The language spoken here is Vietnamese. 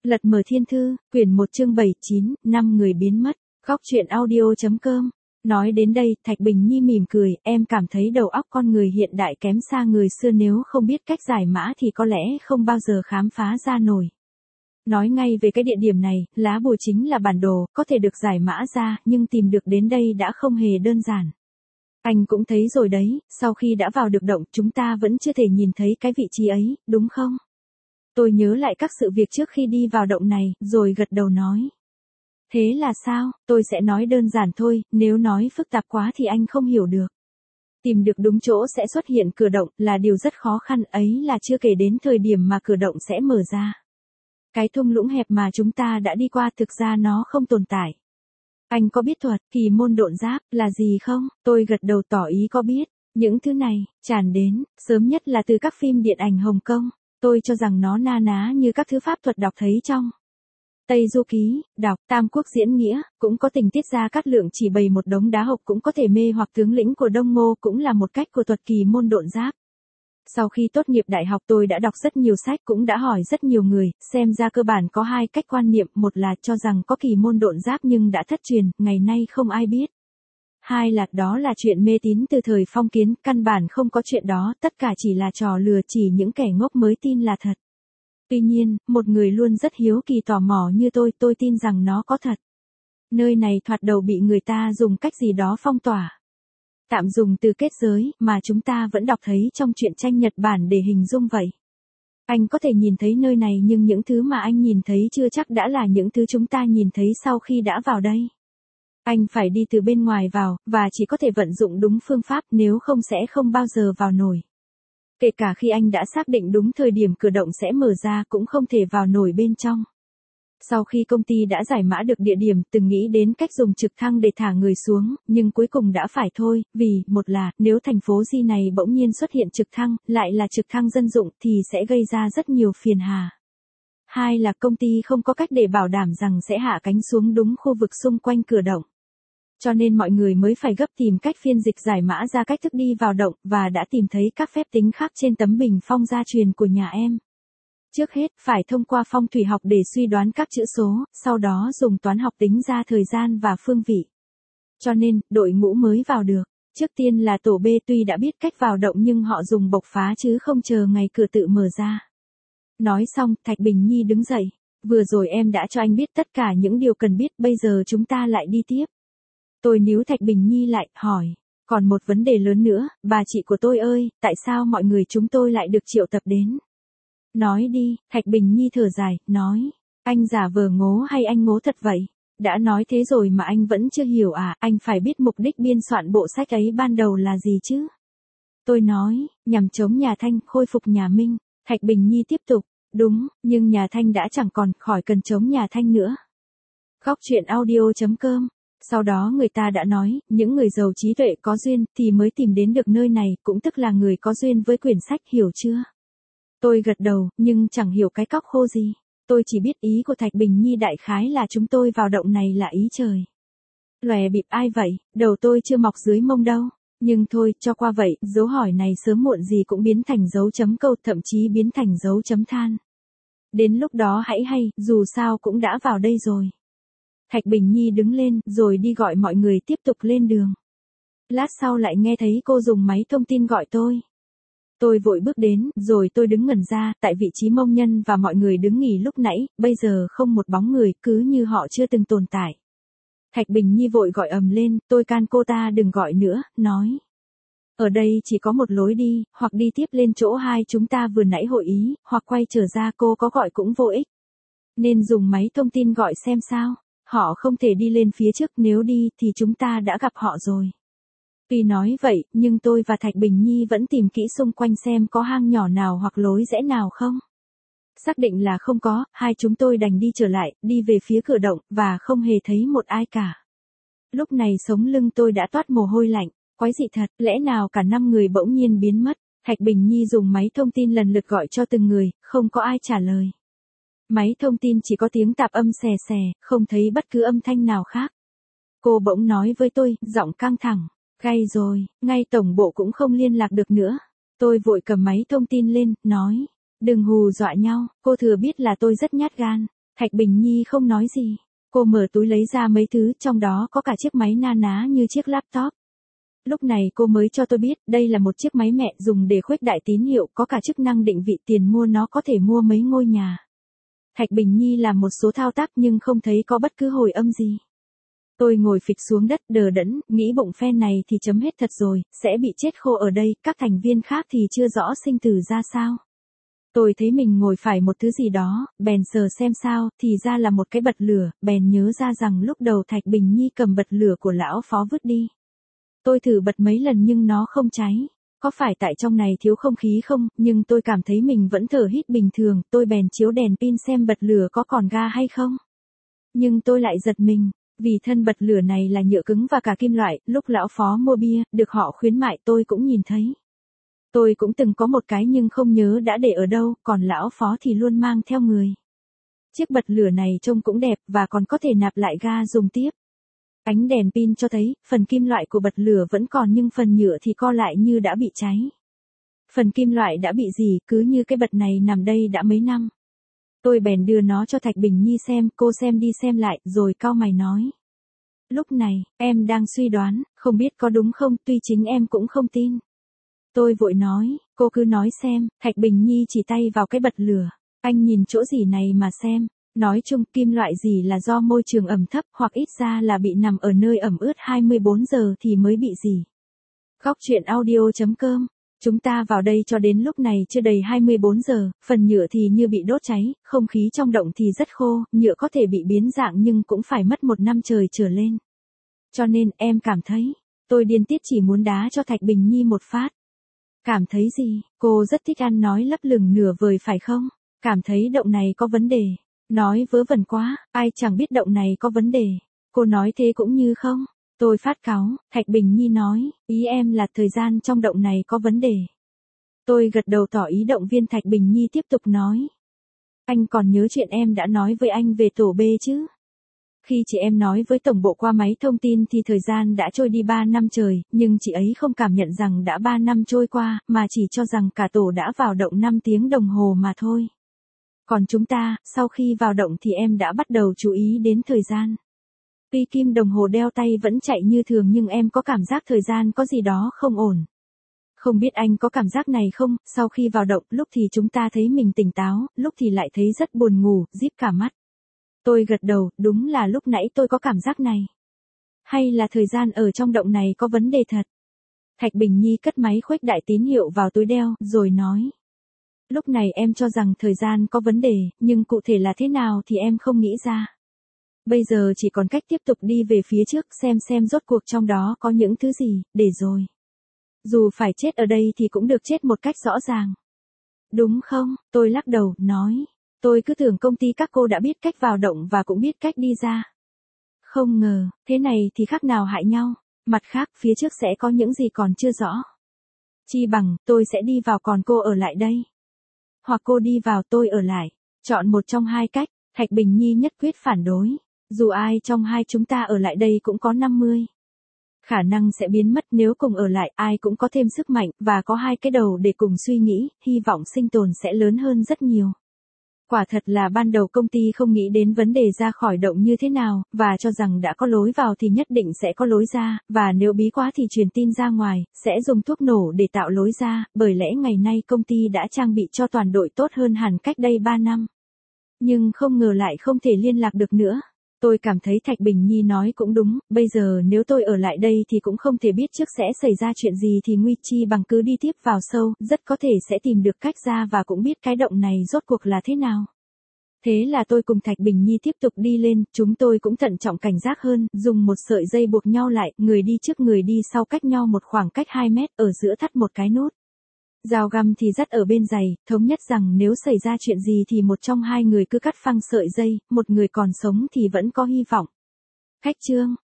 Lật mở thiên thư, quyển 1 chương 79, 5 người biến mất, góc truyện audio.com. Nói đến đây, Thạch Bình Nhi mỉm cười, em cảm thấy đầu óc con người hiện đại kém xa người xưa, nếu không biết cách giải mã thì có lẽ không bao giờ khám phá ra nổi. Nói ngay về cái địa điểm này, lá bùa chính là bản đồ, có thể được giải mã ra, nhưng tìm được đến đây đã không hề đơn giản. Anh cũng thấy rồi đấy, sau khi đã vào được động, chúng ta vẫn chưa thể nhìn thấy cái vị trí ấy, đúng không? Tôi nhớ lại các sự việc trước khi đi vào động này, rồi gật đầu nói. Thế là sao? Tôi sẽ nói đơn giản thôi, nếu nói phức tạp quá thì anh không hiểu được. Tìm được đúng chỗ sẽ xuất hiện cửa động là điều rất khó khăn, ấy là chưa kể đến thời điểm mà cửa động sẽ mở ra. Cái thung lũng hẹp mà chúng ta đã đi qua thực ra nó không tồn tại. Anh có biết thuật kỳ môn độn giáp là gì không? Tôi gật đầu tỏ ý có biết. Những thứ này tràn đến, sớm nhất là từ các phim điện ảnh Hồng Kông. Tôi cho rằng nó na ná như các thứ pháp thuật đọc thấy trong Tây Du Ký, đọc Tam Quốc diễn nghĩa, cũng có tình tiết Gia Cát Lượng chỉ bày một đống đá hộc cũng có thể mê hoặc tướng lĩnh của Đông Ngô, cũng là một cách của thuật kỳ môn độn giáp. Sau khi tốt nghiệp đại học tôi đã đọc rất nhiều sách, cũng đã hỏi rất nhiều người, xem ra cơ bản có hai cách quan niệm, một là cho rằng có kỳ môn độn giáp nhưng đã thất truyền, ngày nay không ai biết. Hai là đó là chuyện mê tín từ thời phong kiến, căn bản không có chuyện đó, tất cả chỉ là trò lừa, chỉ những kẻ ngốc mới tin là thật. Tuy nhiên, một người luôn rất hiếu kỳ tò mò như tôi tin rằng nó có thật. Nơi này thoạt đầu bị người ta dùng cách gì đó phong tỏa. Tạm dùng từ kết giới, mà chúng ta vẫn đọc thấy trong truyện tranh Nhật Bản để hình dung vậy. Anh có thể nhìn thấy nơi này nhưng những thứ mà anh nhìn thấy chưa chắc đã là những thứ chúng ta nhìn thấy sau khi đã vào đây. Anh phải đi từ bên ngoài vào, và chỉ có thể vận dụng đúng phương pháp, nếu không sẽ không bao giờ vào nổi. Kể cả khi anh đã xác định đúng thời điểm cửa động sẽ mở ra cũng không thể vào nổi bên trong. Sau khi công ty đã giải mã được địa điểm, từng nghĩ đến cách dùng trực thăng để thả người xuống, nhưng cuối cùng đã phải thôi, vì, một là, nếu thành phố Di này bỗng nhiên xuất hiện trực thăng, lại là trực thăng dân dụng, thì sẽ gây ra rất nhiều phiền hà. Hai là công ty không có cách để bảo đảm rằng sẽ hạ cánh xuống đúng khu vực xung quanh cửa động. Cho nên mọi người mới phải gấp tìm cách phiên dịch giải mã ra cách thức đi vào động, và đã tìm thấy các phép tính khác trên tấm bình phong gia truyền của nhà em. Trước hết, phải thông qua phong thủy học để suy đoán các chữ số, sau đó dùng toán học tính ra thời gian và phương vị. Cho nên, đội ngũ mới vào được. Trước tiên là tổ B, tuy đã biết cách vào động nhưng họ dùng bộc phá chứ không chờ ngày cửa tự mở ra. Nói xong, Thạch Bình Nhi đứng dậy. Vừa rồi em đã cho anh biết tất cả những điều cần biết, bây giờ chúng ta lại đi tiếp. Tôi níu Thạch Bình Nhi lại, hỏi. Còn một vấn đề lớn nữa, bà chị của tôi ơi, tại sao mọi người chúng tôi lại được triệu tập đến? Nói đi, Thạch Bình Nhi thở dài, nói. Anh giả vờ ngố hay anh ngố thật vậy? Đã nói thế rồi mà anh vẫn chưa hiểu à, anh phải biết mục đích biên soạn bộ sách ấy ban đầu là gì chứ? Tôi nói, nhằm chống nhà Thanh, khôi phục nhà Minh. Thạch Bình Nhi tiếp tục, đúng, nhưng nhà Thanh đã chẳng còn, khỏi cần chống nhà Thanh nữa. Góc truyện audio.com. Sau đó người ta đã nói, những người giàu trí tuệ có duyên thì mới tìm đến được nơi này, cũng tức là người có duyên với quyển sách, hiểu chưa? Tôi gật đầu, nhưng chẳng hiểu cái cóc khô gì. Tôi chỉ biết ý của Thạch Bình Nhi đại khái là chúng tôi vào động này là ý trời. Lòe bịp ai vậy, đầu tôi chưa mọc dưới mông đâu. Nhưng thôi, cho qua vậy, dấu hỏi này sớm muộn gì cũng biến thành dấu chấm câu, thậm chí biến thành dấu chấm than. Đến lúc đó hãy hay, dù sao cũng đã vào đây rồi. Thạch Bình Nhi đứng lên, rồi đi gọi mọi người tiếp tục lên đường. Lát sau lại nghe thấy cô dùng máy thông tin gọi tôi. Tôi vội bước đến, rồi tôi đứng ngẩn ra, tại vị trí Mông Nhân và mọi người đứng nghỉ lúc nãy, bây giờ không một bóng người, cứ như họ chưa từng tồn tại. Thạch Bình Nhi vội gọi ầm lên, tôi can cô ta đừng gọi nữa, nói. Ở đây chỉ có một lối đi, hoặc đi tiếp lên chỗ hai chúng ta vừa nãy hội ý, hoặc quay trở ra, cô có gọi cũng vô ích. Nên dùng máy thông tin gọi xem sao. Họ không thể đi lên phía trước, nếu đi thì chúng ta đã gặp họ rồi. Tuy nói vậy, nhưng tôi và Thạch Bình Nhi vẫn tìm kỹ xung quanh xem có hang nhỏ nào hoặc lối rẽ nào không. Xác định là không có, hai chúng tôi đành đi trở lại, đi về phía cửa động, và không hề thấy một ai cả. Lúc này sống lưng tôi đã toát mồ hôi lạnh, quái dị thật, lẽ nào cả 5 người bỗng nhiên biến mất. Thạch Bình Nhi dùng máy thông tin lần lượt gọi cho từng người, không có ai trả lời. Máy thông tin chỉ có tiếng tạp âm xè xè, không thấy bất cứ âm thanh nào khác. Cô bỗng nói với tôi, giọng căng thẳng. Gay rồi, ngay tổng bộ cũng không liên lạc được nữa. Tôi vội cầm máy thông tin lên, nói. Đừng hù dọa nhau, cô thừa biết là tôi rất nhát gan. Thạch Bình Nhi không nói gì. Cô mở túi lấy ra mấy thứ, trong đó có cả chiếc máy na ná như chiếc laptop. Lúc này cô mới cho tôi biết, đây là một chiếc máy mẹ dùng để khuếch đại tín hiệu, có cả chức năng định vị, tiền mua nó có thể mua mấy ngôi nhà. Thạch Bình Nhi làm một số thao tác nhưng không thấy có bất cứ hồi âm gì. Tôi ngồi phịch xuống đất đờ đẫn, nghĩ bụng phen này thì chấm hết thật rồi, sẽ bị chết khô ở đây, các thành viên khác thì chưa rõ sinh tử ra sao. Tôi thấy mình ngồi phải một thứ gì đó, bèn sờ xem sao, thì ra là một cái bật lửa, bèn nhớ ra rằng lúc đầu Thạch Bình Nhi cầm bật lửa của lão phó vứt đi. Tôi thử bật mấy lần nhưng nó không cháy. Có phải tại trong này thiếu không khí không, nhưng tôi cảm thấy mình vẫn thở hít bình thường, tôi bèn chiếu đèn pin xem bật lửa có còn ga hay không. Nhưng tôi lại giật mình, vì thân bật lửa này là nhựa cứng và cả kim loại, lúc lão phó mua bia, được họ khuyến mại tôi cũng nhìn thấy. Tôi cũng từng có một cái nhưng không nhớ đã để ở đâu, còn lão phó thì luôn mang theo người. Chiếc bật lửa này trông cũng đẹp và còn có thể nạp lại ga dùng tiếp. Ánh đèn pin cho thấy, phần kim loại của bật lửa vẫn còn nhưng phần nhựa thì co lại như đã bị cháy. Phần kim loại đã bị gì, cứ như cái bật này nằm đây đã mấy năm. Tôi bèn đưa nó cho Thạch Bình Nhi xem, cô xem đi xem lại, rồi cau mày nói. Lúc này, em đang suy đoán, không biết có đúng không, tuy chính em cũng không tin. Tôi vội nói, cô cứ nói xem, Thạch Bình Nhi chỉ tay vào cái bật lửa. Anh nhìn chỗ gì này mà xem. Nói chung kim loại gì là do môi trường ẩm thấp hoặc ít ra là bị nằm ở nơi ẩm ướt 24 giờ thì mới bị gì. Góc truyện audio.com. Chúng ta vào đây cho đến lúc này chưa đầy 24 giờ, phần nhựa thì như bị đốt cháy, không khí trong động thì rất khô, nhựa có thể bị biến dạng nhưng cũng phải mất 1 năm trời trở lên. Cho nên em cảm thấy, tôi điên tiết chỉ muốn đá cho Thạch Bình Nhi một phát. Cảm thấy gì, cô rất thích ăn nói lấp lửng nửa vời phải không? Cảm thấy động này có vấn đề. Nói vớ vẩn quá, ai chẳng biết động này có vấn đề. Cô nói thế cũng như không. Tôi phát cáu, Thạch Bình Nhi nói, ý em là thời gian trong động này có vấn đề. Tôi gật đầu tỏ ý động viên Thạch Bình Nhi tiếp tục nói. Anh còn nhớ chuyện em đã nói với anh về tổ B chứ? Khi chị em nói với tổng bộ qua máy thông tin thì thời gian đã trôi đi 3 năm trời, nhưng chị ấy không cảm nhận rằng đã 3 năm trôi qua, mà chỉ cho rằng cả tổ đã vào động 5 tiếng đồng hồ mà thôi. Còn chúng ta, sau khi vào động thì em đã bắt đầu chú ý đến thời gian. Tuy kim đồng hồ đeo tay vẫn chạy như thường nhưng em có cảm giác thời gian có gì đó không ổn. Không biết anh có cảm giác này không, sau khi vào động, lúc thì chúng ta thấy mình tỉnh táo, lúc thì lại thấy rất buồn ngủ, díp cả mắt. Tôi gật đầu, đúng là lúc nãy tôi có cảm giác này. Hay là thời gian ở trong động này có vấn đề thật? Thạch Bình Nhi cất máy khuếch đại tín hiệu vào túi đeo, rồi nói. Lúc này em cho rằng thời gian có vấn đề, nhưng cụ thể là thế nào thì em không nghĩ ra. Bây giờ chỉ còn cách tiếp tục đi về phía trước xem rốt cuộc trong đó có những thứ gì, để rồi. Dù phải chết ở đây thì cũng được chết một cách rõ ràng. Đúng không? Tôi lắc đầu, nói. Tôi cứ tưởng công ty các cô đã biết cách vào động và cũng biết cách đi ra. Không ngờ, thế này thì khác nào hại nhau. Mặt khác, phía trước sẽ có những gì còn chưa rõ. Chi bằng, tôi sẽ đi vào còn cô ở lại đây. Hoặc cô đi vào tôi ở lại. Chọn một trong hai cách, Thạch Bình Nhi nhất quyết phản đối. Dù ai trong hai chúng ta ở lại đây cũng có 50. Khả năng sẽ biến mất nếu cùng ở lại, ai cũng có thêm sức mạnh, và có hai cái đầu để cùng suy nghĩ, hy vọng sinh tồn sẽ lớn hơn rất nhiều. Quả thật là ban đầu công ty không nghĩ đến vấn đề ra khỏi động như thế nào, và cho rằng đã có lối vào thì nhất định sẽ có lối ra, và nếu bí quá thì truyền tin ra ngoài, sẽ dùng thuốc nổ để tạo lối ra, bởi lẽ ngày nay công ty đã trang bị cho toàn đội tốt hơn hẳn cách đây 3 năm. Nhưng không ngờ lại không thể liên lạc được nữa. Tôi cảm thấy Thạch Bình Nhi nói cũng đúng, bây giờ nếu tôi ở lại đây thì cũng không thể biết trước sẽ xảy ra chuyện gì thì nguy chi bằng cứ đi tiếp vào sâu, rất có thể sẽ tìm được cách ra và cũng biết cái động này rốt cuộc là thế nào. Thế là tôi cùng Thạch Bình Nhi tiếp tục đi lên, chúng tôi cũng thận trọng cảnh giác hơn, dùng một sợi dây buộc nhau lại, người đi trước người đi sau cách nhau một khoảng cách 2 mét, ở giữa thắt một cái nút. Dao găm thì dắt ở bên giày, thống nhất rằng nếu xảy ra chuyện gì thì một trong hai người cứ cắt phăng sợi dây, một người còn sống thì vẫn có hy vọng. Khách trương,